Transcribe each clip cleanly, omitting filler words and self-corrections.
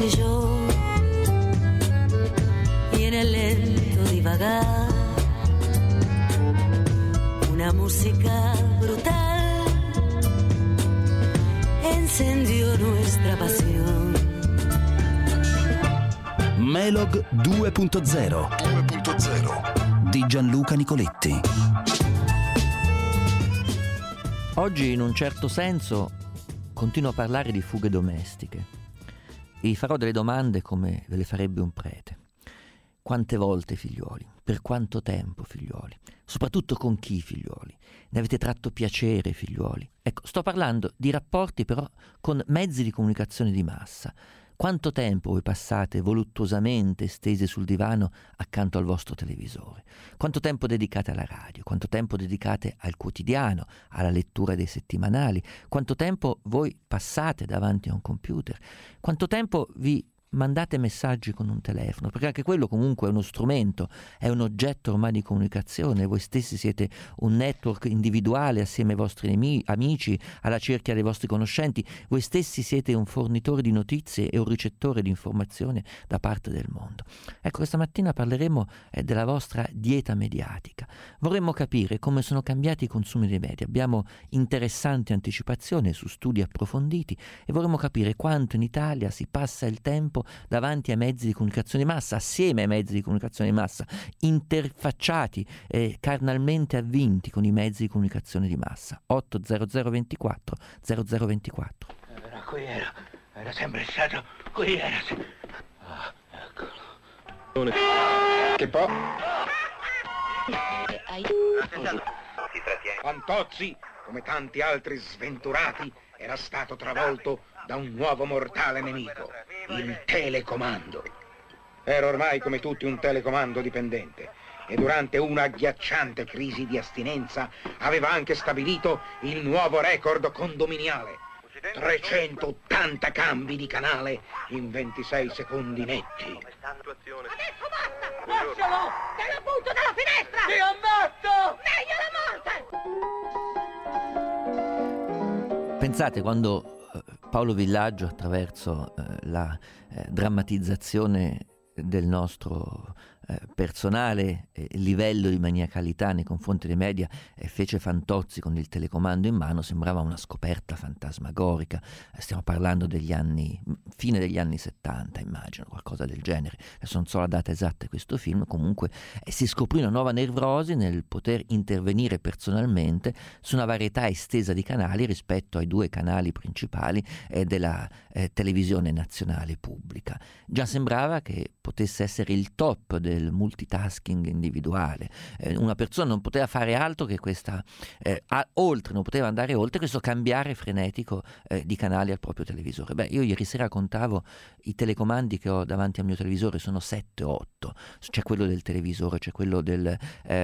soy yo, y en el lento divagar una música brutal encendió nuestra pasión. Melog 2.0 di Gianluca Nicoletti. Oggi, in un certo senso, continuo a parlare di fughe domestiche. Vi farò delle domande come ve le farebbe un prete. Quante volte, figlioli? Per quanto tempo, figlioli? Soprattutto con chi, figlioli? Ne avete tratto piacere, figlioli? Ecco, sto parlando di rapporti però con mezzi di comunicazione di massa. Quanto tempo voi passate voluttuosamente stesi sul divano accanto al vostro televisore? Quanto tempo dedicate alla radio? Quanto tempo dedicate al quotidiano, alla lettura dei settimanali? Quanto tempo voi passate davanti a un computer? Quanto tempo vi mandate messaggi con un telefono? Perché anche quello comunque è uno strumento, è un oggetto ormai di comunicazione. Voi stessi siete un network individuale assieme ai vostri amici, alla cerchia dei vostri conoscenti. Voi stessi siete un fornitore di notizie e un ricettore di informazione da parte del mondo. Ecco, questa mattina parleremo della vostra dieta mediatica. Vorremmo capire come sono cambiati i consumi dei media. Abbiamo interessanti anticipazioni su studi approfonditi e vorremmo capire quanto in Italia si passa il tempo davanti ai mezzi di comunicazione di massa, assieme ai mezzi di comunicazione di massa, interfacciati e carnalmente avvinti con i mezzi di comunicazione di massa. 80024 0024. Qui era sempre stato, qui era. Ah, eccolo. Che po'? Fantozzi, come tanti altri sventurati, era stato travolto da un nuovo mortale nemico, il telecomando. Era ormai come tutti un telecomando dipendente e durante una agghiacciante crisi di astinenza aveva anche stabilito il nuovo record condominiale: 380 cambi di canale in 26 secondi netti. Adesso basta! Lascialo! Te la butto dalla finestra! Ti ammazzo! Meglio la morte! Pensate quando Paolo Villaggio, attraverso la drammatizzazione del nostro personale livello di maniacalità nei confronti dei media, fece Fantozzi con il telecomando in mano, sembrava una scoperta fantasmagorica. Stiamo parlando degli anni, fine degli anni 70, immagino, qualcosa del genere. Adesso non so la data esatta di questo film, comunque si scoprì una nuova nevrosi nel poter intervenire personalmente su una varietà estesa di canali rispetto ai due canali principali della televisione nazionale pubblica. Già sembrava che potesse essere il top del multitasking individuale. Una persona non poteva fare altro che questa, oltre, non poteva andare oltre questo cambiare frenetico di canali al proprio televisore. Beh, io ieri sera contavo i telecomandi che ho davanti al mio televisore, sono 7-8. C'è quello del televisore, c'è quello del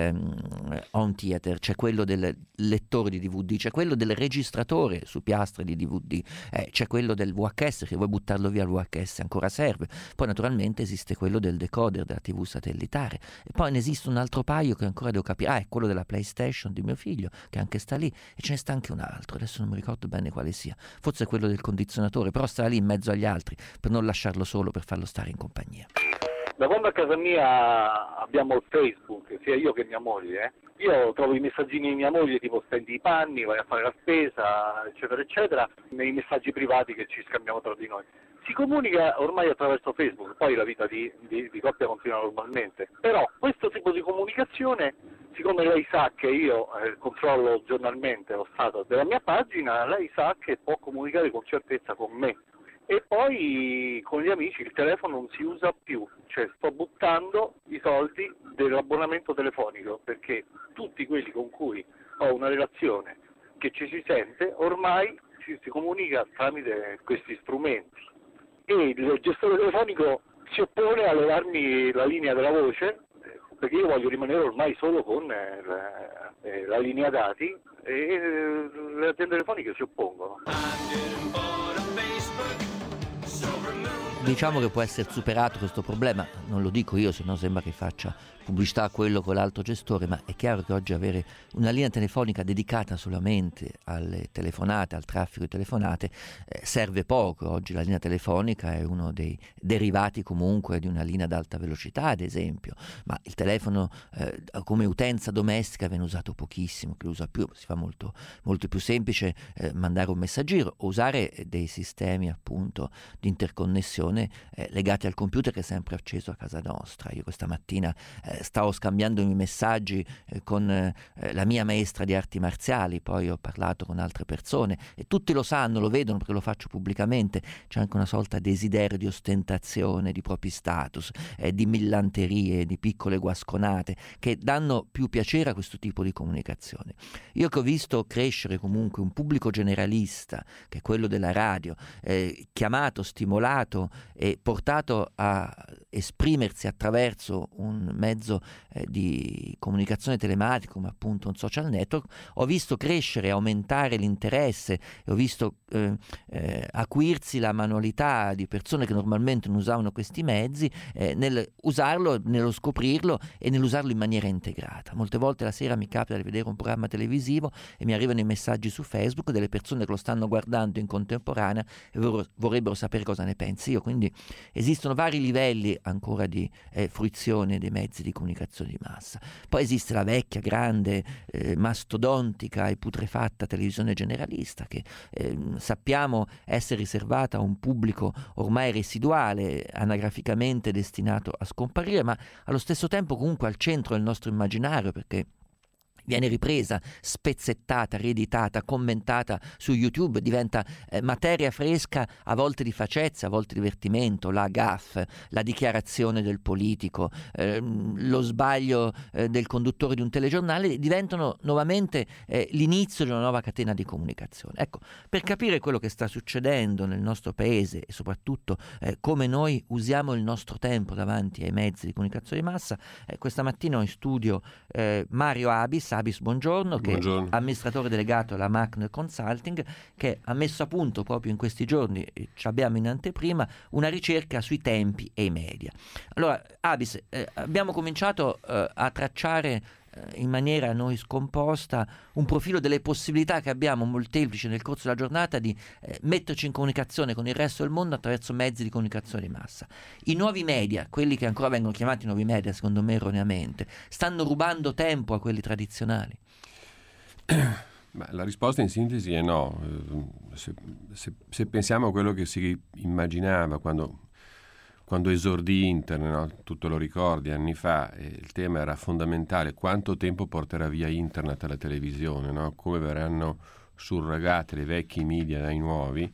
home theater, c'è quello del lettore di DVD, c'è quello del registratore su piastre di DVD, c'è quello del VHS, se vuoi buttarlo via il VHS ancora serve. Poi naturalmente esiste quello del decoder della TV satellitare, e poi ne esiste un altro paio che ancora devo capire. È quello della PlayStation di mio figlio, che anche sta lì, e ce ne sta anche un altro, adesso non mi ricordo bene quale sia, forse è quello del condizionatore, però sta lì in mezzo agli altri per non lasciarlo solo, per farlo stare in compagnia. Da quando a casa mia abbiamo il Facebook, sia io che mia moglie, io trovo i messaggini di mia moglie tipo stendi i panni, vai a fare la spesa, eccetera, eccetera, nei messaggi privati che ci scambiamo tra di noi. Si comunica ormai attraverso Facebook, poi la vita di coppia continua normalmente. Però questo tipo di comunicazione, siccome lei sa che io controllo giornalmente lo stato della mia pagina, lei sa che può comunicare con certezza con me. E poi con gli amici il telefono non si usa più, cioè sto buttando i soldi dell'abbonamento telefonico, perché tutti quelli con cui ho una relazione che ci si sente ormai si comunica tramite questi strumenti. E il gestore telefonico si oppone a levarmi la linea della voce, perché io voglio rimanere ormai solo con la linea dati, e le aziende telefoniche si oppongono. diciamo che può essere superato questo problema, non lo dico io, se no sembra che faccia pubblicità a quello con l'altro gestore, ma è chiaro che oggi avere una linea telefonica dedicata solamente alle telefonate, al traffico di telefonate, serve poco. Oggi la linea telefonica è uno dei derivati comunque di una linea ad alta velocità, ad esempio, ma il telefono come utenza domestica viene usato pochissimo. Chi lo usa più, si fa molto, molto più semplice mandare un messaggino o usare dei sistemi appunto di interconnessione legati al computer che è sempre acceso a casa nostra. Io questa mattina stavo scambiandomi messaggi con la mia maestra di arti marziali, poi ho parlato con altre persone e tutti lo sanno, lo vedono perché lo faccio pubblicamente. C'è anche una sorta di desiderio di ostentazione di propri status, di millanterie, di piccole guasconate che danno più piacere a questo tipo di comunicazione. Io che ho visto crescere comunque un pubblico generalista, che è quello della radio, chiamato, stimolato e portato a esprimersi attraverso un mezzo di comunicazione telematica come appunto un social network, ho visto crescere e aumentare l'interesse e ho visto acuirsi la manualità di persone che normalmente non usavano questi mezzi nel usarlo, nello scoprirlo e nell'usarlo in maniera integrata. Molte volte la sera mi capita di vedere un programma televisivo e mi arrivano i messaggi su Facebook delle persone che lo stanno guardando in contemporanea e vorrebbero sapere cosa ne pensi io. Quindi esistono vari livelli ancora di fruizione dei mezzi di comunicazione di massa. Poi esiste la vecchia, grande, mastodontica e putrefatta televisione generalista che sappiamo essere riservata a un pubblico ormai residuale, anagraficamente destinato a scomparire, ma allo stesso tempo comunque al centro del nostro immaginario, perché viene ripresa, spezzettata, rieditata, commentata su YouTube, diventa materia fresca, a volte di facezza, a volte divertimento, la gaffe, la dichiarazione del politico, lo sbaglio del conduttore di un telegiornale diventano nuovamente l'inizio di una nuova catena di comunicazione. Ecco, per capire quello che sta succedendo nel nostro paese e soprattutto come noi usiamo il nostro tempo davanti ai mezzi di comunicazione di massa, questa mattina ho in studio Mario Abis, buongiorno, che è amministratore delegato alla Macner Consulting, che ha messo a punto proprio in questi giorni, ci abbiamo in anteprima, una ricerca sui tempi e i media. Allora, Abis, abbiamo cominciato a tracciare in maniera noi scomposta un profilo delle possibilità che abbiamo molteplici nel corso della giornata di metterci in comunicazione con il resto del mondo attraverso mezzi di comunicazione di massa. I nuovi media, quelli che ancora vengono chiamati nuovi media secondo me erroneamente, stanno rubando tempo a quelli tradizionali? Ma la risposta in sintesi è no. Se pensiamo a quello che si immaginava quando esordì internet, no? Tu te lo ricordi, anni fa, il tema era fondamentale: quanto tempo porterà via internet alla televisione, no? Come verranno surrogate le vecchie media dai nuovi.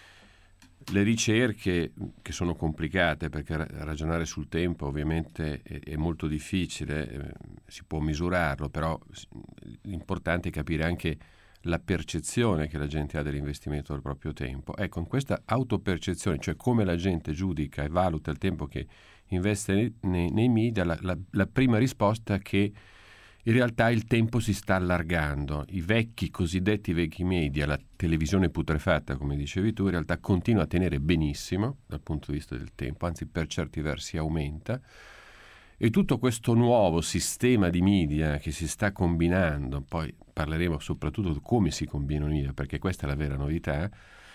Le ricerche, che sono complicate perché ragionare sul tempo ovviamente è molto difficile, si può misurarlo, però l'importante è capire anche la percezione che la gente ha dell'investimento del proprio tempo. Ecco, in questa autopercezione, cioè come la gente giudica e valuta il tempo che investe nei media, la prima risposta è che in realtà il tempo si sta allargando. I cosiddetti vecchi media, la televisione putrefatta, come dicevi tu, in realtà continua a tenere benissimo dal punto di vista del tempo, anzi per certi versi aumenta. E tutto questo nuovo sistema di media che si sta combinando, poi parleremo soprattutto di come si combinano i media, perché questa è la vera novità,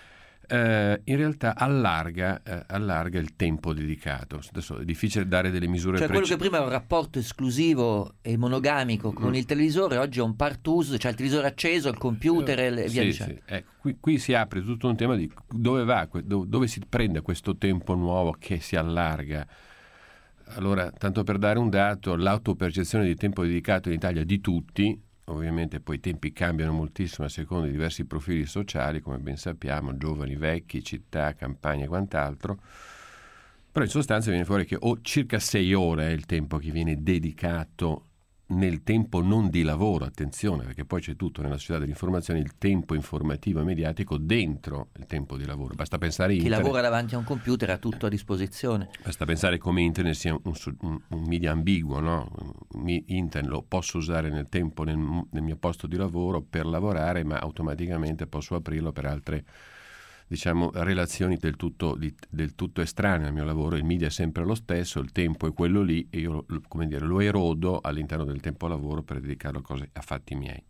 in realtà allarga il tempo dedicato. Adesso è difficile dare delle misure precise. Quello che prima era un rapporto esclusivo e monogamico con il televisore, oggi è un partuso, cioè il televisore acceso, il computer e via dicendo. Sì. Qui si apre tutto un tema di dove si prende questo tempo nuovo che si allarga. Allora, tanto per dare un dato, l'autopercezione di tempo dedicato in Italia di tutti, ovviamente poi i tempi cambiano moltissimo a seconda di diversi profili sociali, come ben sappiamo, giovani, vecchi, città, campagna e quant'altro, però in sostanza viene fuori che circa 6 ore è il tempo che viene dedicato nel tempo non di lavoro, attenzione, perché poi c'è tutto nella società dell'informazione, il tempo informativo e mediatico dentro il tempo di lavoro. Basta pensare chi lavora davanti a un computer ha tutto a disposizione. Basta pensare come internet sia un media ambiguo, no? Internet lo posso usare nel tempo nel mio posto di lavoro per lavorare, ma automaticamente posso aprirlo per altre diciamo, relazioni del tutto estranee al mio lavoro. Il media è sempre lo stesso, il tempo è quello lì e io lo erodo all'interno del tempo lavoro per dedicarlo a fatti miei.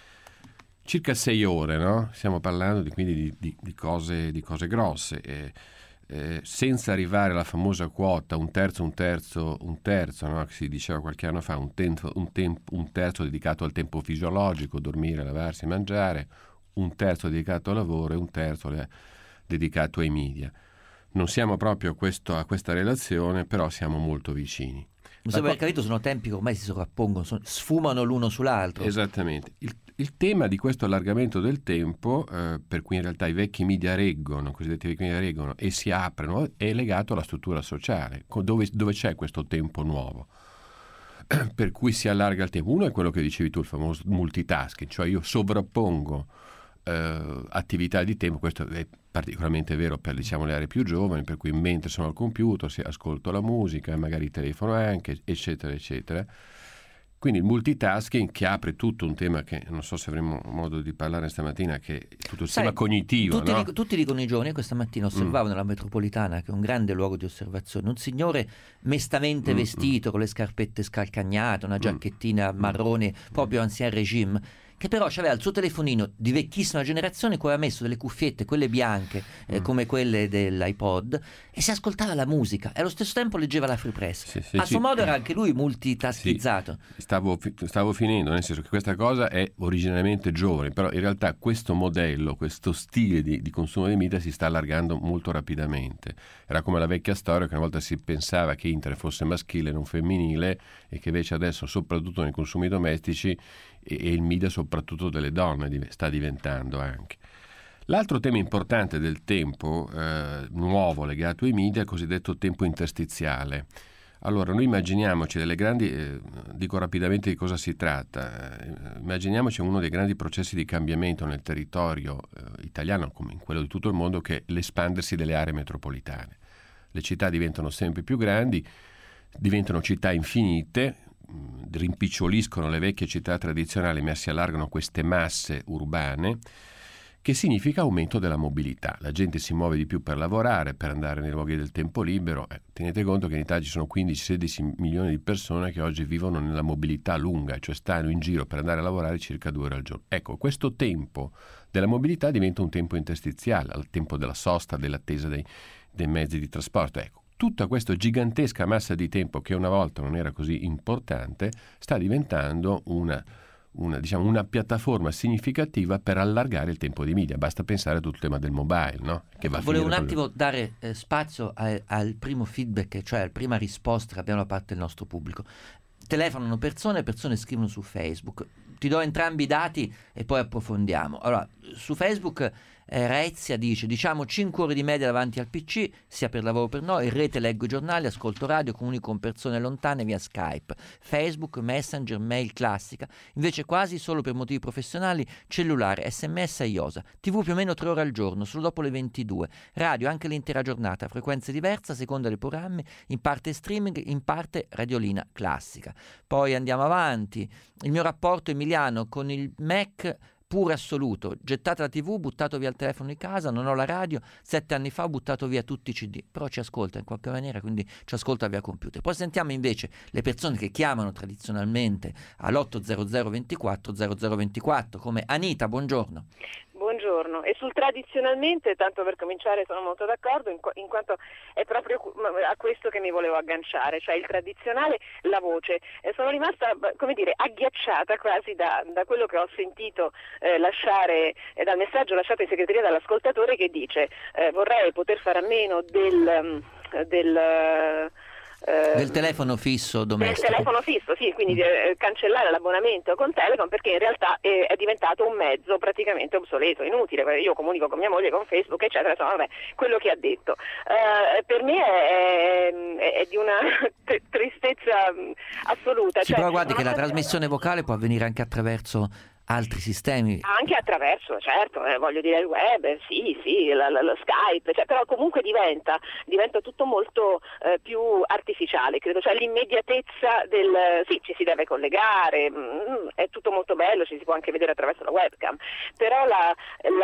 Circa 6 ore, no? Stiamo parlando quindi di cose grosse, senza arrivare alla famosa quota un terzo, no? Che si diceva qualche anno fa, un terzo dedicato al tempo fisiologico, dormire, lavarsi, mangiare, un terzo dedicato al lavoro e un terzo dedicato ai media. Non siamo proprio a questa relazione, però siamo molto vicini. Mi sembra aver capito, sono tempi che ormai si sovrappongono, sfumano l'uno sull'altro. Esattamente. Il tema di questo allargamento del tempo, per cui in realtà i vecchi media reggono, cosiddetti vecchi media reggono e si aprono, è legato alla struttura sociale, dove c'è questo tempo nuovo, per cui si allarga il tempo. Uno è quello che dicevi tu, il famoso multitasking, cioè io sovrappongo attività di tempo. Questo è particolarmente vero per, diciamo, le aree più giovani, per cui mentre sono al computer ascolto la musica, magari telefono anche, eccetera eccetera. Quindi il multitasking, che apre tutto un tema che non so se avremo modo di parlare stamattina, che è tutto il tema cognitivo. Tutti dicono i giovani. Questa mattina osservavo nella metropolitana, che è un grande luogo di osservazione, un signore mestamente vestito con le scarpette scalcagnate, una giacchettina marrone, proprio ancien regime, che però aveva il suo telefonino di vecchissima generazione, cui aveva messo delle cuffiette, quelle bianche, come quelle dell'iPod, e si ascoltava la musica e allo stesso tempo leggeva la Free Press. A suo modo era anche lui multitaskizzato. Stavo finendo, nel senso che questa cosa è originariamente giovane, però in realtà questo modello, questo stile di consumo di media si sta allargando molto rapidamente. Era come la vecchia storia che una volta si pensava che internet fosse maschile e non femminile, e che invece adesso, soprattutto nei consumi domestici, e il media soprattutto delle donne sta diventando anche. L'altro tema importante del tempo nuovo legato ai media è il cosiddetto tempo interstiziale. Allora, noi immaginiamoci delle grandi, dico rapidamente di cosa si tratta, immaginiamoci uno dei grandi processi di cambiamento nel territorio italiano, come in quello di tutto il mondo, che è l'espandersi delle aree metropolitane. Le città diventano sempre più grandi, diventano città infinite, rimpiccioliscono le vecchie città tradizionali, ma si allargano queste masse urbane, che significa aumento della mobilità. La gente si muove di più per lavorare, per andare nei luoghi del tempo libero. Tenete conto che in Italia ci sono 15-16 milioni di persone che oggi vivono nella mobilità lunga, cioè stanno in giro per andare a lavorare circa 2 ore al giorno. Ecco, questo tempo della mobilità diventa un tempo interstiziale, al tempo della sosta, dell'attesa dei mezzi di trasporto. Ecco, tutta questa gigantesca massa di tempo, che una volta non era così importante, sta diventando una piattaforma significativa per allargare il tempo di media. Basta pensare a tutto il tema del mobile, no? Che va Volevo un attimo dare spazio al primo feedback, cioè alla prima risposta che abbiamo da parte del nostro pubblico. Telefonano persone scrivono su Facebook. Ti do entrambi i dati e poi approfondiamo. Allora, su Facebook Rezia dice: diciamo 5 ore di media davanti al PC, sia per lavoro per noi, in rete leggo i giornali, ascolto radio, comunico con persone lontane via Skype, Facebook, Messenger, mail classica, invece quasi solo per motivi professionali, cellulare, SMS e IOSA, TV più o meno 3 ore al giorno, solo dopo le 22, radio anche l'intera giornata, frequenze diverse a seconda dei programmi, in parte streaming, in parte radiolina classica. Poi andiamo avanti. Il mio rapporto emiliano con il Mac pure assoluto, gettata la TV, buttato via il telefono di casa, non ho la radio, 7 anni fa ho buttato via tutti i CD, però ci ascolta in qualche maniera, quindi ci ascolta via computer. Poi sentiamo invece le persone che chiamano tradizionalmente all'800 24 0024, come Anita. Buongiorno. Buongiorno. E sul tradizionalmente, tanto per cominciare, sono molto d'accordo, in quanto è proprio a questo che mi volevo agganciare, cioè il tradizionale, la voce. Sono rimasta, agghiacciata quasi da quello che ho sentito lasciare, dal messaggio lasciato in segreteria dall'ascoltatore, che dice vorrei poter fare a meno del telefono fisso domestico. Del telefono fisso, sì, quindi cancellare l'abbonamento con Telecom, perché in realtà è diventato un mezzo praticamente obsoleto, inutile. Io comunico con mia moglie, con Facebook, eccetera, insomma, quello che ha detto. Per me è di una tristezza assoluta. Sì, però guardi che la trasmissione vocale può avvenire anche attraverso altri sistemi. Anche attraverso, certo, voglio dire il web, sì, lo Skype, però comunque diventa tutto molto più artificiale, credo, cioè l'immediatezza sì, ci si deve collegare, è tutto molto bello, ci si può anche vedere attraverso la webcam, però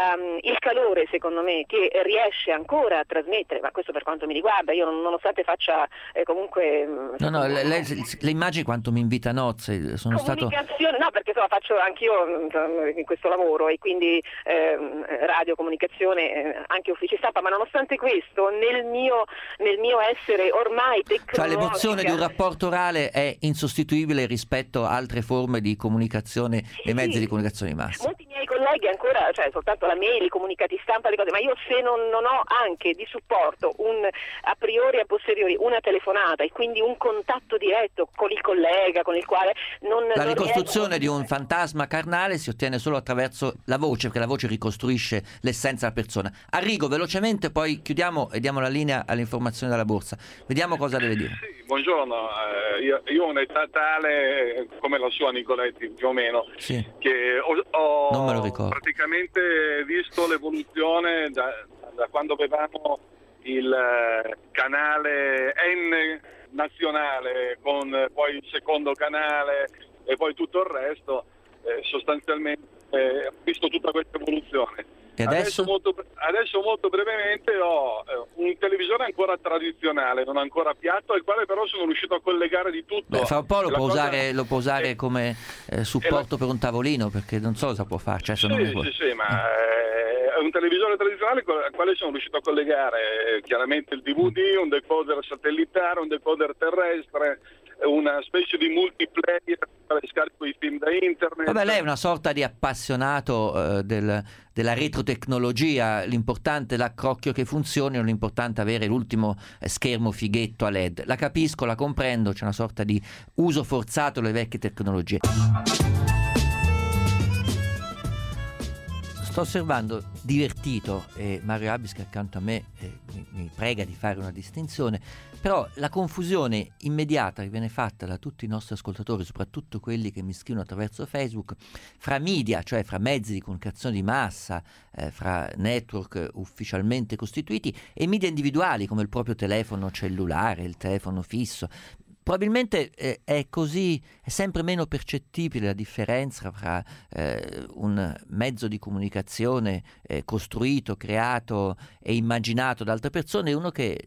il calore, secondo me, che riesce ancora a trasmettere, ma questo per quanto mi riguarda, io nonostante faccia comunque... No, le immagini quanto mi invita a nozze, sono stato... No, perché insomma faccio anch'io in questo lavoro e quindi radio, comunicazione, anche uffici stampa, ma nonostante questo nel mio essere ormai tecnologica... Cioè l'emozione di un rapporto orale è insostituibile rispetto a altre forme di comunicazione e mezzi di comunicazione di massa. Molti miei colleghi ancora, cioè soltanto la mail, i comunicati stampa, le cose, ma io se non ho anche di supporto a priori e a posteriori una telefonata e quindi un contatto diretto con il collega con il quale la ricostruzione di un fantasma carnale si ottiene solo attraverso la voce, perché la voce ricostruisce l'essenza della persona. Arrigo velocemente, poi chiudiamo e diamo la linea all'informazione dalla borsa. Vediamo cosa deve dire. Sì, buongiorno, io ho un'età tale come la sua, Nicoletti, più o meno, sì, che ho non me lo ricordo, praticamente visto l'evoluzione da quando avevamo il canale N nazionale con poi il secondo canale e poi tutto il resto, sostanzialmente ho visto tutta questa evoluzione. E adesso molto brevemente ho un televisore ancora tradizionale, non ancora piatto, al quale però sono riuscito a collegare di tutto. Beh, fra un po' lo può usare come supporto per un tavolino, perché non so cosa può fare. Cioè, sì, ma è un televisore tradizionale al quale sono riuscito a collegare chiaramente il DVD, un decoder satellitare, un decoder terrestre, una specie di multiplayer per scarico i film da internet. Vabbè, lei è una sorta di appassionato della retrotecnologia, l'importante è l'accrocchio che funzioni, non l'importante è avere l'ultimo schermo fighetto a LED. La capisco, la comprendo, c'è una sorta di uso forzato delle vecchie tecnologie. Sto osservando divertito, e Mario Abis che accanto a me mi prega di fare una distinzione, però la confusione immediata che viene fatta da tutti i nostri ascoltatori, soprattutto quelli che mi scrivono attraverso Facebook, fra media, cioè fra mezzi di comunicazione di massa, fra network ufficialmente costituiti e media individuali come il proprio telefono cellulare, il telefono fisso. Probabilmente è sempre meno percettibile la differenza fra un mezzo di comunicazione costruito, creato e immaginato da altre persone e uno che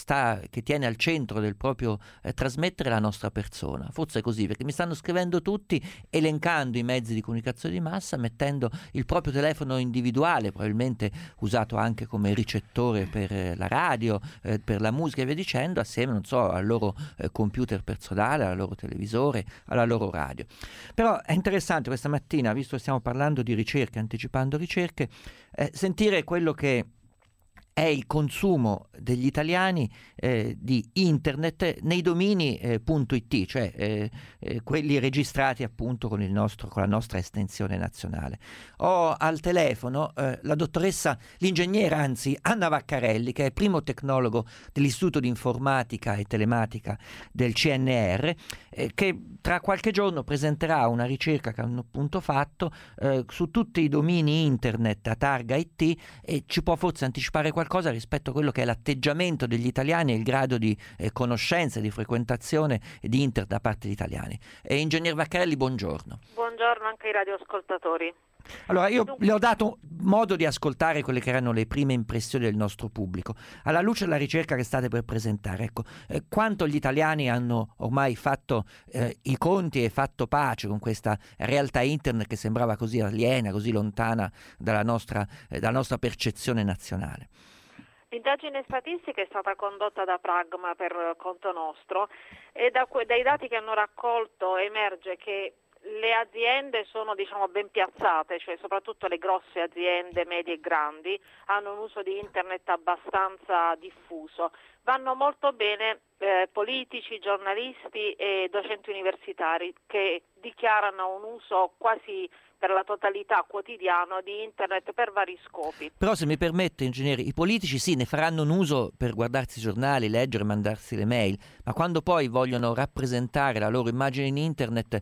tiene al centro del proprio trasmettere la nostra persona. Forse è così, perché mi stanno scrivendo tutti elencando i mezzi di comunicazione di massa, mettendo il proprio telefono individuale, probabilmente usato anche come ricettore per la radio, per la musica e via dicendo, assieme, non so, al loro computer personale, al loro televisore, alla loro radio. Però è interessante questa mattina, visto che stiamo parlando di ricerche, anticipando ricerche, sentire quello che è il consumo degli italiani di internet nei domini .it, cioè quelli registrati appunto con la nostra estensione nazionale. Ho al telefono la dottoressa, l'ingegnera anzi, Anna Vaccarelli, che è primo tecnologo dell'Istituto di Informatica e Telematica del CNR, che tra qualche giorno presenterà una ricerca che hanno appunto fatto su tutti i domini internet a targa IT e ci può forse anticipare qualcosa rispetto a quello che è l'atteggiamento degli italiani e il grado di conoscenza, di frequentazione di internet da parte degli italiani. Ingegner Vaccarelli, buongiorno. Buongiorno anche ai radioascoltatori. Allora, io le ho dato modo di ascoltare quelle che erano le prime impressioni del nostro pubblico. Alla luce della ricerca che state per presentare, ecco, quanto gli italiani hanno ormai fatto i conti e fatto pace con questa realtà internet che sembrava così aliena, così lontana dalla nostra percezione nazionale? L'indagine statistica è stata condotta da Pragma per conto nostro e dai dati che hanno raccolto emerge che le aziende sono ben piazzate, cioè soprattutto le grosse aziende, medie e grandi, hanno un uso di internet abbastanza diffuso. Vanno molto bene politici, giornalisti e docenti universitari che dichiarano un uso quasi per la totalità quotidiano di internet per vari scopi. Però se mi permette, ingegnere, i politici sì, ne faranno un uso per guardarsi i giornali, leggere, mandarsi le mail, ma quando poi vogliono rappresentare la loro immagine in internet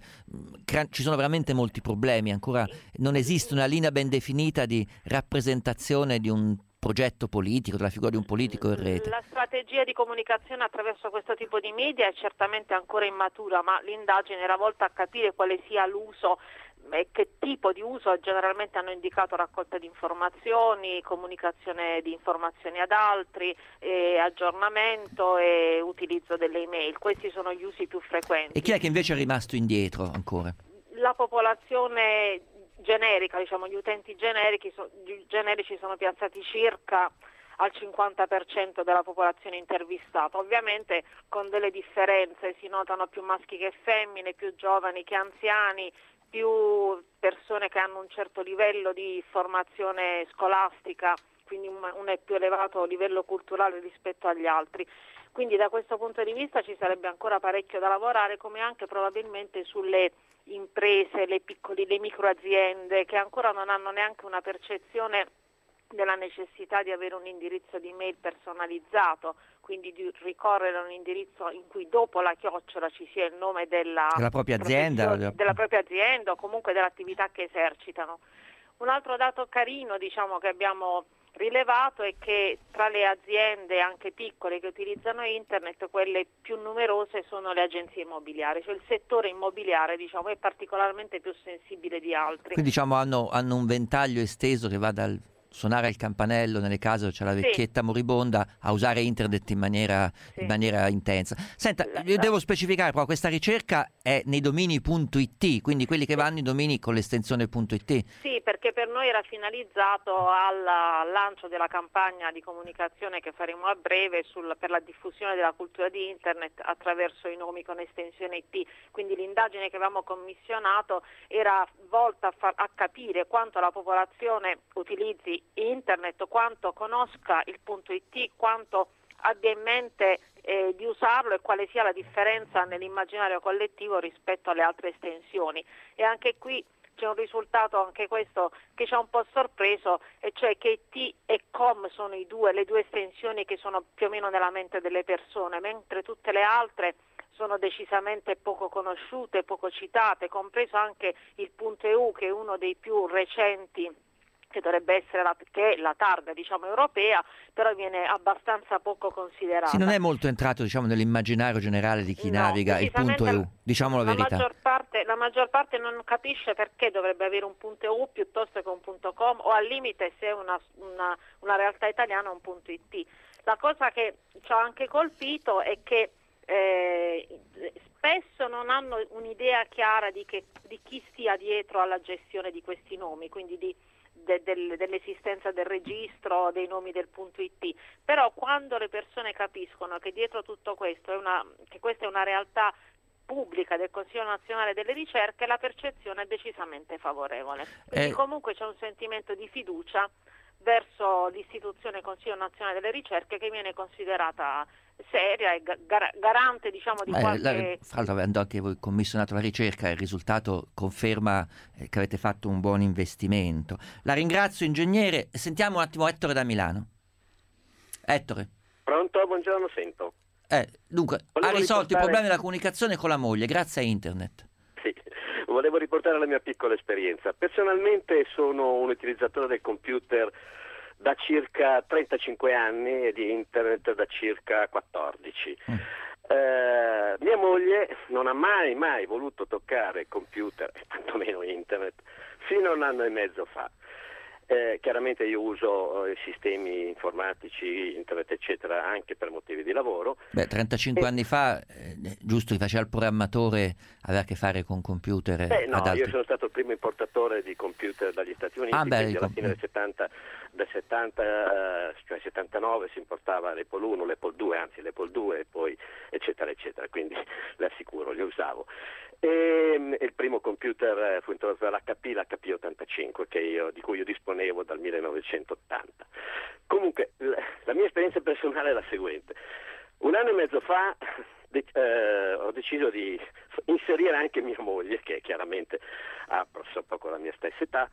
ci sono veramente molti problemi, ancora non esiste una linea ben definita di rappresentazione di un progetto politico, della figura di un politico in rete? La strategia di comunicazione attraverso questo tipo di media è certamente ancora immatura, ma l'indagine era volta a capire quale sia l'uso e che tipo di uso. Generalmente hanno indicato raccolta di informazioni, comunicazione di informazioni ad altri, aggiornamento e utilizzo delle email. Questi sono gli usi più frequenti. E chi è che invece è rimasto indietro ancora? La popolazione generica, diciamo, gli utenti generici sono piazzati circa al 50% della popolazione intervistata, ovviamente con delle differenze, si notano più maschi che femmine, più giovani che anziani, più persone che hanno un certo livello di formazione scolastica, quindi un più elevato livello culturale rispetto agli altri. Quindi da questo punto di vista ci sarebbe ancora parecchio da lavorare, come anche probabilmente sulle imprese, le microaziende che ancora non hanno neanche una percezione della necessità di avere un indirizzo di mail personalizzato, quindi di ricorrere a un indirizzo in cui dopo la chiocciola ci sia il nome della propria azienda, della propria azienda o comunque dell'attività che esercitano. Un altro dato carino, diciamo, che abbiamo rilevato è che tra le aziende anche piccole che utilizzano internet, quelle più numerose sono le agenzie immobiliari, cioè il settore immobiliare, diciamo, è particolarmente più sensibile di altri. Quindi diciamo hanno un ventaglio esteso che va dal suonare il campanello nelle case dove c'è la vecchietta moribonda a usare internet in maniera intensa. Senta, io devo specificare, però questa ricerca è nei domini .it, quindi quelli che vanno in domini con l'estensione .it. Sì, perché per noi era finalizzato al lancio della campagna di comunicazione che faremo a breve per la diffusione della cultura di internet attraverso i nomi con estensione IT. Quindi l'indagine che avevamo commissionato era volta a capire quanto la popolazione utilizzi internet, quanto conosca il .it, quanto abbia in mente di usarlo e quale sia la differenza nell'immaginario collettivo rispetto alle altre estensioni. E anche qui c'è un risultato, anche questo, che ci ha un po' sorpreso, e cioè che T e com sono le due estensioni che sono più o meno nella mente delle persone, mentre tutte le altre sono decisamente poco conosciute, poco citate, compreso anche il .eu, che è uno dei più recenti, che dovrebbe essere la targa, diciamo, europea, però viene abbastanza poco considerata. Sì, non è molto entrato, diciamo, nell'immaginario generale di chi naviga il .eu, diciamo la verità. La maggior parte non capisce perché dovrebbe avere un .eu piuttosto che un .com, o al limite, se è una realtà italiana, un .it. La cosa che ci ha anche colpito è che spesso non hanno un'idea chiara di chi stia dietro alla gestione di questi nomi, quindi dell'esistenza del registro dei nomi del .it, però quando le persone capiscono che dietro tutto questo che questa è una realtà pubblica del Consiglio Nazionale delle Ricerche, la percezione è decisamente favorevole. Quindi comunque c'è un sentimento di fiducia verso l'istituzione Consiglio Nazionale delle Ricerche, che viene considerata seria e garante, diciamo, di qualche... Fra l'altro, avendo anche voi commissionato la ricerca, il risultato conferma che avete fatto un buon investimento. La ringrazio, ingegnere. Sentiamo un attimo Ettore da Milano. Ettore. Pronto? Buongiorno, sento. Dunque, ha risolto i problemi della comunicazione con la moglie grazie a internet. Sì, volevo riportare la mia piccola esperienza. Personalmente sono un utilizzatore del computer da circa 35 anni e di internet da circa 14. Mia moglie non ha mai voluto toccare il computer, e tantomeno internet, fino a un anno e mezzo fa. Chiaramente io uso i sistemi informatici, internet eccetera, anche per motivi di lavoro. 35 anni fa, giusto, che faceva il programmatore, aveva a che fare con computer? Io sono stato il primo importatore di computer dagli Stati Uniti, quindi alla fine del 70, cioè 79 si importava l'Apple 1, l'Apple 2, anzi l'Apple 2 e poi eccetera eccetera, quindi le assicuro, li usavo. E il primo computer fu introdotto l'HP 85, di cui io disponevo dal 1980. Comunque la mia esperienza personale è la seguente. Un anno e mezzo fa ho deciso di inserire anche mia moglie, che chiaramente ha poco la mia stessa età,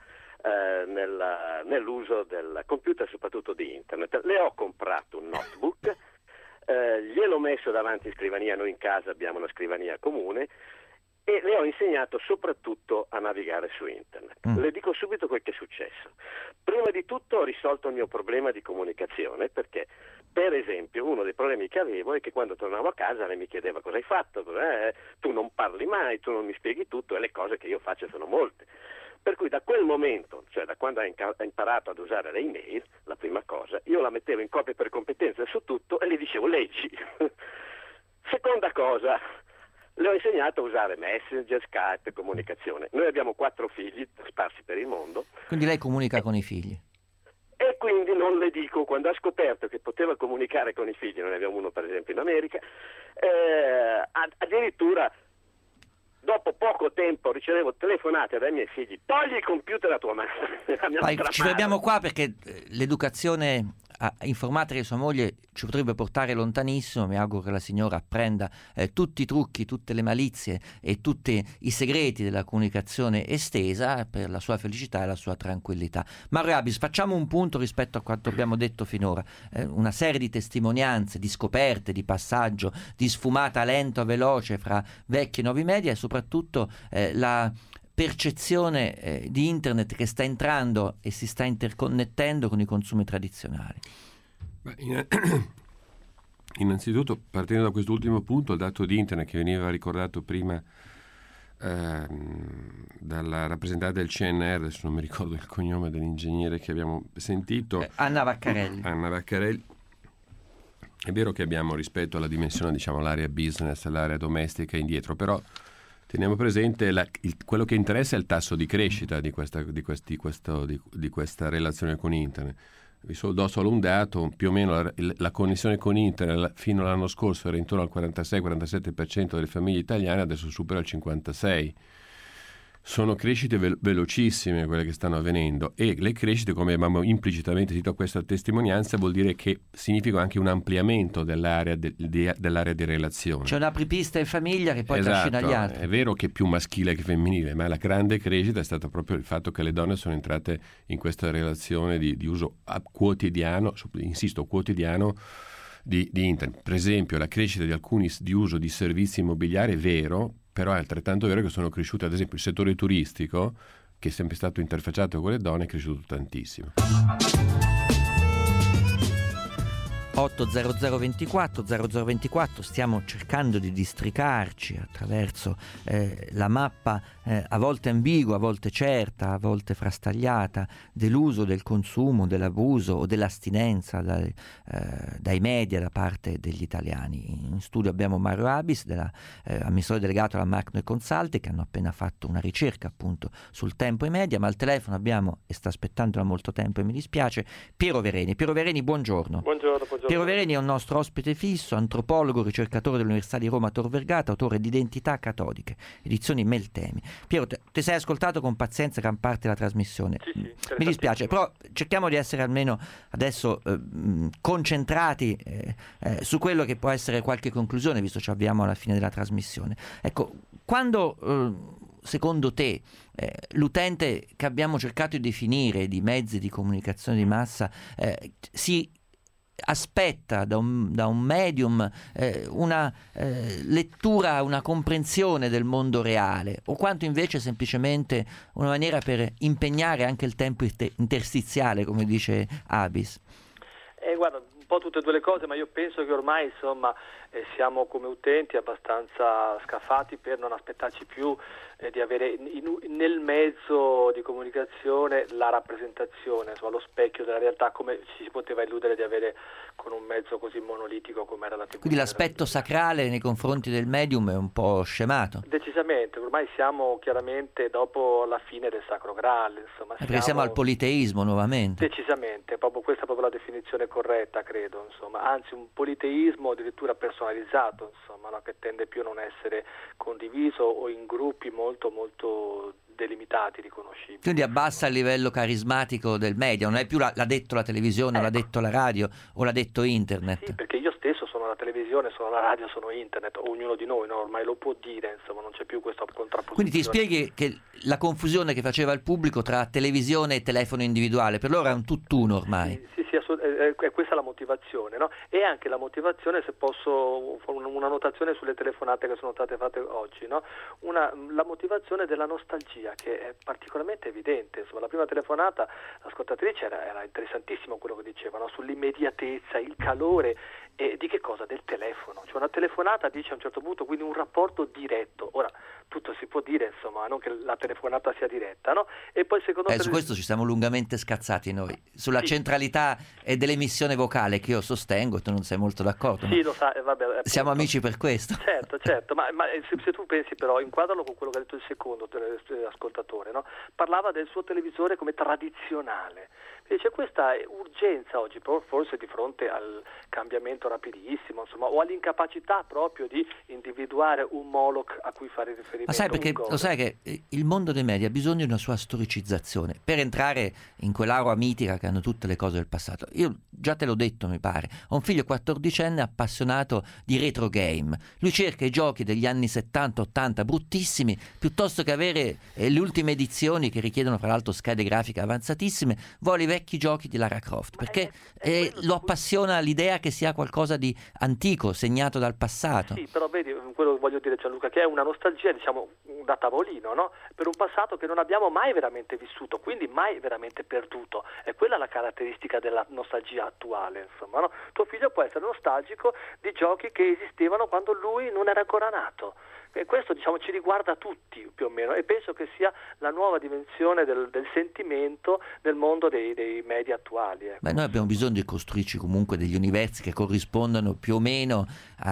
nell'uso del computer, soprattutto di internet. Le ho comprato un notebook, gliel'ho messo davanti a scrivania, noi in casa abbiamo una scrivania comune, e le ho insegnato soprattutto a navigare su internet. Le dico subito quel che è successo. Prima di tutto ho risolto il mio problema di comunicazione, perché per esempio uno dei problemi che avevo è che quando tornavo a casa lei mi chiedeva cosa hai fatto, tu non parli mai, tu non mi spieghi tutto, e le cose che io faccio sono molte. Per cui da quel momento, cioè da quando ha imparato ad usare le email, la prima cosa, io la mettevo in copia per competenza su tutto e le dicevo leggi. Seconda cosa, le ho insegnato a usare Messenger, Skype, comunicazione. Noi abbiamo 4 figli sparsi per il mondo. Quindi lei comunica con i figli? E quindi non le dico, quando ha scoperto che poteva comunicare con i figli, noi abbiamo uno per esempio in America, addirittura dopo poco tempo ricevevo telefonate dai miei figli: togli il computer da tua mano. Ci fermiamo qua, perché l'educazione informatica di sua moglie ci potrebbe portare lontanissimo. Mi auguro che la signora apprenda tutti i trucchi, tutte le malizie e tutti i segreti della comunicazione estesa per la sua felicità e la sua tranquillità. Mario Abis, facciamo un punto rispetto a quanto abbiamo detto finora. Una serie di testimonianze, di scoperte, di passaggio, di sfumata lenta o veloce fra vecchi e nuovi media, e soprattutto la percezione di internet che sta entrando e si sta interconnettendo con i consumi tradizionali. Innanzitutto, partendo da quest'ultimo punto, il dato di internet che veniva ricordato prima dalla rappresentante del CNR, adesso non mi ricordo il cognome dell'ingegnere che abbiamo sentito, Anna Vaccarelli. È vero che abbiamo, rispetto alla dimensione, diciamo, l'area business, l'area domestica indietro, però teniamo presente quello che interessa è il tasso di crescita di questa relazione con internet. Vi do solo un dato: più o meno la connessione con internet fino all'anno scorso era intorno al 46-47% delle famiglie italiane, adesso supera il 56%. Sono crescite velocissime quelle che stanno avvenendo, e le crescite, come abbiamo implicitamente sentito questa testimonianza, vuol dire che significa anche un ampliamento dell'area di relazione. C'è un'apripista in famiglia che poi trascina gli altri. È vero che è più maschile che femminile, ma la grande crescita è stata proprio il fatto che le donne sono entrate in questa relazione di uso quotidiano, insisto, quotidiano, di internet. Per esempio, la crescita di uso di servizi immobiliari è vero, però è altrettanto vero che sono cresciute, ad esempio, il settore turistico, che è sempre stato interfacciato con le donne, è cresciuto tantissimo. 800 24 0024, stiamo cercando di districarci attraverso la mappa a volte ambigua, a volte certa, a volte frastagliata dell'uso, del consumo, dell'abuso o dell'astinenza dai media da parte degli italiani. In studio abbiamo Mario Abis, amministratore delegato alla Macno Consulting, che hanno appena fatto una ricerca appunto sul tempo e media, ma al telefono abbiamo, e sta aspettando da molto tempo e mi dispiace, Piero Vereni. Piero Vereni, buongiorno. Buongiorno. Piero Vereni è un nostro ospite fisso, antropologo, ricercatore dell'Università di Roma Tor Vergata, autore di Identità Catodiche, edizioni Meltemi. Piero, ti sei ascoltato con pazienza gran parte della trasmissione. Sì, mi dispiace, però cerchiamo di essere almeno adesso concentrati su quello che può essere qualche conclusione, visto che ci avviamo alla fine della trasmissione. Ecco, quando secondo te l'utente che abbiamo cercato di definire di mezzi di comunicazione di massa si aspetta da un medium una lettura, una comprensione del mondo reale, o quanto invece è semplicemente una maniera per impegnare anche il tempo interstiziale, come dice Abis? Guarda, un po' tutte e due le cose, ma io penso che ormai insomma siamo come utenti abbastanza scafati per non aspettarci più di avere nel mezzo di comunicazione la rappresentazione, insomma, lo specchio della realtà, come ci si poteva illudere di avere con un mezzo così monolitico come era la TV. Quindi l'aspetto sacrale nei confronti del medium è un po' scemato. Decisamente, ormai siamo chiaramente dopo la fine del Sacro Graal, insomma. Perché siamo al politeismo nuovamente. Decisamente, questa è proprio la definizione corretta, credo, insomma, anzi un politeismo addirittura personalizzato, insomma, no? Che tende più a non essere condiviso o in gruppi molto delimitati, riconoscibili. Quindi abbassa il livello carismatico del media, non è più l'ha detto la televisione, l'ha detto la radio o l'ha detto internet. Sì, perché io stesso sono la televisione, sono la radio, sono internet, ognuno di noi, no? Ormai lo può dire, insomma, non c'è più questa contrapposizione. Quindi ti spieghi che la confusione che faceva il pubblico tra televisione e telefono individuale, per loro è un tutt'uno ormai. Sì, è questa la motivazione, no? E anche la motivazione, se posso fare una notazione sulle telefonate che sono state fatte oggi, no? La motivazione della nostalgia, che è particolarmente evidente. Insomma, la prima telefonata, l'ascoltatrice era interessantissimo quello che diceva, no? Sull'immediatezza, il calore, e di che cosa? Del telefono. Cioè una telefonata dice a un certo punto, quindi un rapporto diretto. Ora, tutto si può dire, insomma, non che la telefonata sia diretta, no? E poi secondo me... Su questo ci siamo lungamente scazzati noi, sulla centralità e dell'emissione vocale, che io sostengo e tu non sei molto d'accordo. Sì, lo sai, vabbè. Siamo amici per questo. Certo, ma se tu pensi però, inquadralo con quello che ha detto il secondo ascoltatore, no? Parlava del suo televisore come tradizionale. C'è questa urgenza oggi, forse di fronte al cambiamento rapidissimo, insomma, o all'incapacità proprio di individuare un Moloch a cui fare riferimento. Ma sai, perché lo sai che il mondo dei media ha bisogno di una sua storicizzazione per entrare in quell'aura mitica che hanno tutte le cose del passato. Io già te l'ho detto, mi pare, ho un figlio 14enne appassionato di retro game. Lui cerca i giochi degli anni 70-80 bruttissimi, piuttosto che avere le ultime edizioni che richiedono fra l'altro schede grafiche avanzatissime, vuole i vecchi giochi di Lara Croft, perché lo appassiona l'idea che sia qualcosa di antico, segnato dal passato. Sì, però vedi, quello che voglio dire, Gianluca, che è una nostalgia, diciamo, da tavolino, no? Per un passato che non abbiamo mai veramente vissuto, quindi mai veramente perduto. È quella la caratteristica della nostalgia attuale, insomma, no? Tuo figlio può essere nostalgico di giochi che esistevano quando lui non era ancora nato. E questo, diciamo, ci riguarda tutti più o meno, e penso che sia la nuova dimensione del sentimento nel mondo dei media attuali. Beh, noi abbiamo bisogno di costruirci comunque degli universi che corrispondano più o meno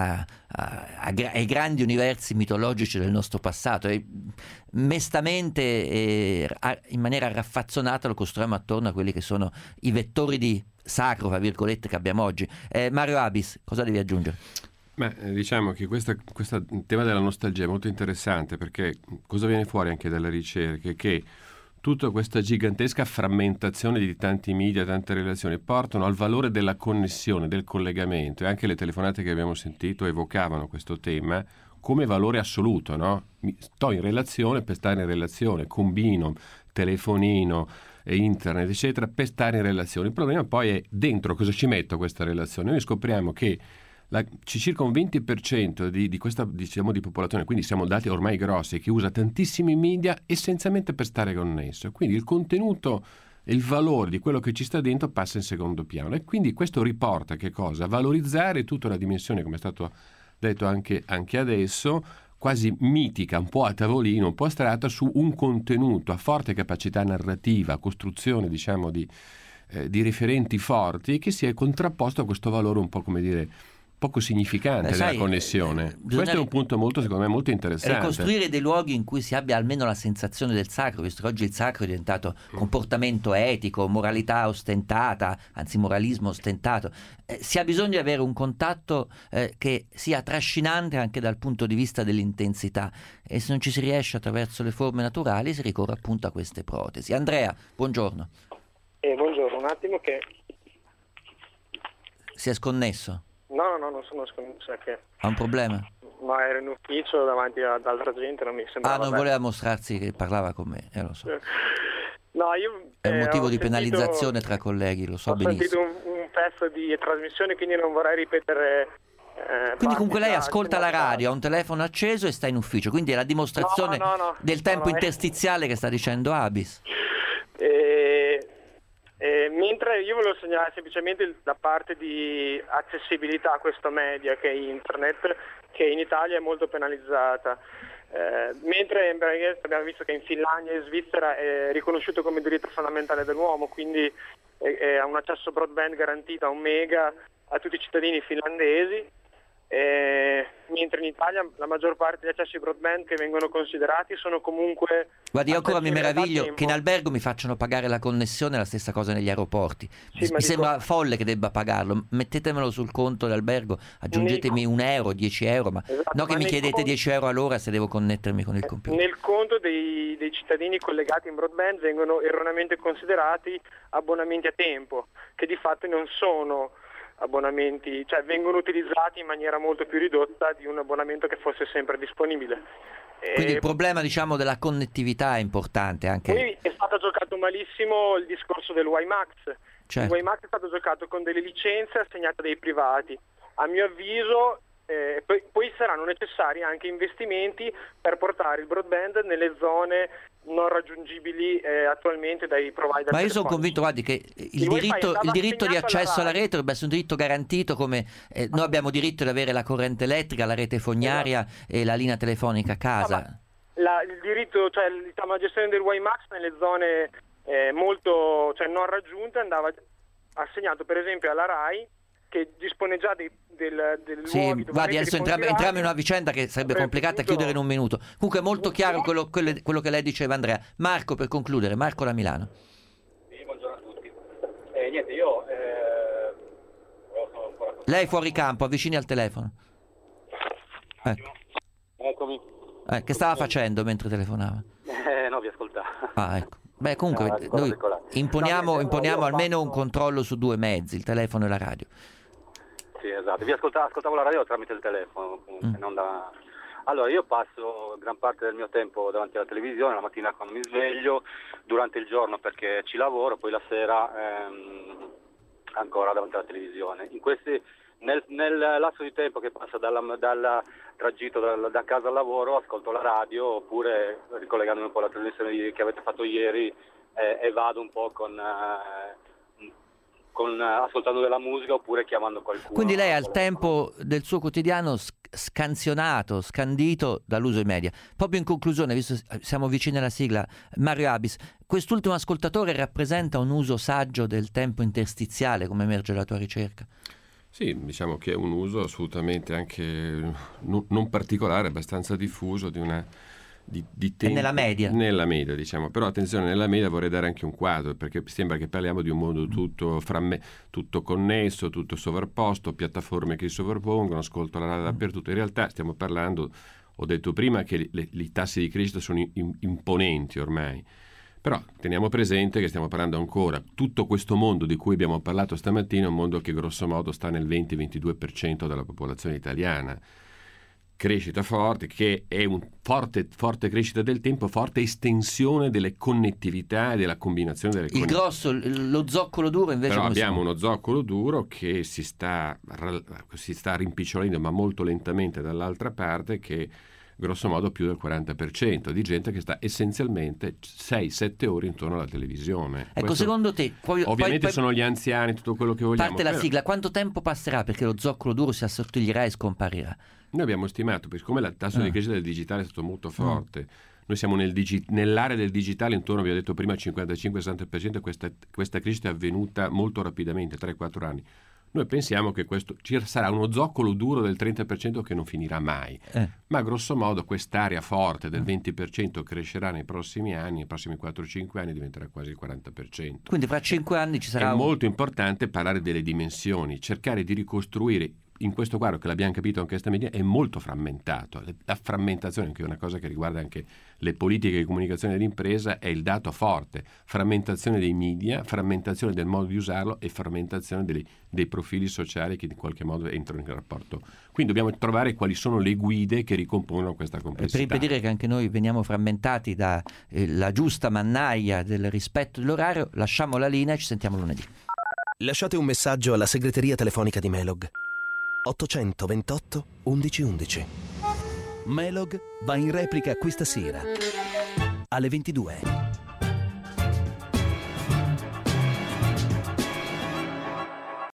ai grandi universi mitologici del nostro passato, e mestamente in maniera raffazzonata lo costruiamo attorno a quelli che sono i vettori di sacro, tra virgolette, che abbiamo oggi. Mario Abis, cosa devi aggiungere? Diciamo che questo tema della nostalgia è molto interessante, perché cosa viene fuori anche dalle ricerche? Che tutta questa gigantesca frammentazione di tanti media, tante relazioni, portano al valore della connessione, del collegamento, e anche le telefonate che abbiamo sentito evocavano questo tema come valore assoluto, no? Sto in relazione per stare in relazione, combino telefonino e internet, eccetera, per stare in relazione. Il problema poi è dentro cosa ci metto questa relazione. Noi scopriamo che c'è circa un 20% di questa, diciamo, di popolazione, quindi siamo dati ormai grossi, che usa tantissimi media essenzialmente per stare connesso. Quindi il contenuto e il valore di quello che ci sta dentro passa in secondo piano, e quindi questo riporta che cosa? Valorizzare tutta una dimensione, come è stato detto anche adesso, quasi mitica, un po' a tavolino, un po' astratta, su un contenuto a forte capacità narrativa, costruzione, diciamo, di riferenti forti, che si è contrapposto a questo valore un po', come dire, poco significante della connessione. Questo è un punto molto, secondo me, molto interessante. Costruire dei luoghi in cui si abbia almeno la sensazione del sacro, visto che oggi il sacro è diventato comportamento etico, moralità ostentata, anzi moralismo ostentato. Si ha bisogno di avere un contatto che sia trascinante anche dal punto di vista dell'intensità, e se non ci si riesce attraverso le forme naturali si ricorre appunto a queste protesi. Andrea, buongiorno. Buongiorno, un attimo che... Si è sconnesso? No, non sono sconnesso. Ha un problema? Ma ero in ufficio davanti ad altra gente, non mi sembrava... non voleva mostrarsi che parlava con me, lo so. No, io... È un motivo di penalizzazione tra colleghi, lo so benissimo. Ho sentito un pezzo di trasmissione, quindi non vorrei ripetere... Quindi comunque lei ascolta la radio, ha un telefono acceso e sta in ufficio, quindi è la dimostrazione del tempo interstiziale che sta dicendo Abis. Mentre io volevo segnalare semplicemente la parte di accessibilità a questo media, che è internet, che in Italia è molto penalizzata, mentre abbiamo visto che in Finlandia e Svizzera è riconosciuto come diritto fondamentale dell'uomo, quindi ha un accesso broadband garantito a 1 mega a tutti i cittadini finlandesi, mentre in Italia la maggior parte degli accessi broadband che vengono considerati sono comunque... Guardi, io ancora mi meraviglio che in albergo mi facciano pagare la connessione, la stessa cosa negli aeroporti. Mi sembra folle che debba pagarlo. Mettetemelo sul conto dell'albergo, aggiungetemi €1, 10 euro, ma no che mi chiedete 10 euro all'ora se devo connettermi con il computer. Nel conto dei cittadini collegati in broadband vengono erroneamente considerati abbonamenti a tempo, che di fatto non sono abbonamenti, cioè vengono utilizzati in maniera molto più ridotta di un abbonamento che fosse sempre disponibile. Quindi il problema, diciamo, della connettività è importante anche. Poi è stato giocato malissimo il discorso del WiMAX. Certo. Il WiMAX è stato giocato con delle licenze assegnate dai privati. A mio avviso poi saranno necessari anche investimenti per portare il broadband nelle zone non raggiungibili attualmente dai provider. Ma io sono convinto, guardi, che il diritto di accesso alla rete dovrebbe essere un diritto garantito, come noi abbiamo diritto di avere la corrente elettrica, la rete fognaria e la linea telefonica a casa. Il diritto, cioè diciamo, la gestione del WiMAX nelle zone molto, cioè non raggiunte, andava assegnato per esempio alla RAI, che dispone già del sì, guardi, adesso entriamo in una vicenda che sarebbe complicata a chiudere in un minuto. Comunque è molto chiaro quello che lei diceva, Andrea. Marco, per concludere, Marco da Milano. Sì, buongiorno a tutti. Niente, io sono ancora... Lei fuori campo, avvicini al telefono. Eccomi. Che stava facendo mentre telefonava? No, vi ascoltavo. Ah, ecco. Beh, comunque noi imponiamo almeno un controllo su due mezzi, il telefono e la radio. Sì, esatto. Vi ascoltavo la radio tramite il telefono. Non da... Allora, io passo gran parte del mio tempo davanti alla televisione, la mattina quando mi sveglio, durante il giorno perché ci lavoro, poi la sera ancora davanti alla televisione. Nel lasso di tempo che passa dal tragitto da casa al lavoro, ascolto la radio, oppure ricollegandomi un po' alla trasmissione che avete fatto ieri e vado un po' con ascoltando della musica oppure chiamando qualcuno. Quindi lei ha il tempo del suo quotidiano scansionato, scandito dall'uso dei media. Proprio in conclusione, visto che siamo vicini alla sigla, Mario Abis, quest'ultimo ascoltatore rappresenta un uso saggio del tempo interstiziale, come emerge dalla tua ricerca? Sì, diciamo che è un uso assolutamente anche non particolare, abbastanza diffuso di tempo. Nella media, diciamo. Però attenzione, nella media vorrei dare anche un quadro, perché sembra che parliamo di un mondo tutto connesso, tutto sovrapposto, piattaforme che si sovrappongono, ascolto la radio dappertutto. In realtà stiamo parlando, ho detto prima, che i tassi di crescita sono imponenti ormai. Però teniamo presente che stiamo parlando ancora, tutto questo mondo di cui abbiamo parlato stamattina è un mondo che grosso modo sta nel 20-22% della popolazione italiana. Crescita forte, che è un forte crescita del tempo, forte estensione delle connettività e della combinazione delle connettività. Lo zoccolo duro invece. Però abbiamo uno zoccolo duro che si sta rimpicciolendo, ma molto lentamente dall'altra parte, che grosso modo più del 40% di gente che sta essenzialmente 6-7 ore intorno alla televisione. Ecco, questo, secondo te ovviamente poi sono gli anziani, tutto quello che vogliamo. Parte la sigla, quanto tempo passerà perché lo zoccolo duro si assottiglierà e scomparirà? Noi abbiamo stimato, perché siccome il tasso di crescita del digitale è stato molto forte, noi siamo nell'area del digitale intorno, vi ho detto prima, al 55-60%, questa crescita è avvenuta molto rapidamente, 3-4 anni. Noi pensiamo che ci sarà uno zoccolo duro del 30% che non finirà mai, ma grosso modo quest'area forte del 20% crescerà nei prossimi anni, nei prossimi 4-5 anni diventerà quasi il 40%. Quindi fra 5 anni ci sarà... È molto importante parlare delle dimensioni, cercare di ricostruire in questo quadro, che l'abbiamo capito anche questa media, è molto frammentato. La frammentazione, che è una cosa che riguarda anche le politiche di comunicazione dell'impresa, è il dato forte. Frammentazione dei media, frammentazione del modo di usarlo e frammentazione dei profili sociali che in qualche modo entrano in rapporto. Quindi dobbiamo trovare quali sono le guide che ricompongono questa complessità. Per impedire che anche noi veniamo frammentati dalla giusta mannaia del rispetto dell'orario, lasciamo la linea e ci sentiamo lunedì. Lasciate un messaggio alla segreteria telefonica di Melog. 828 1111. Melog va in replica questa sera alle 22.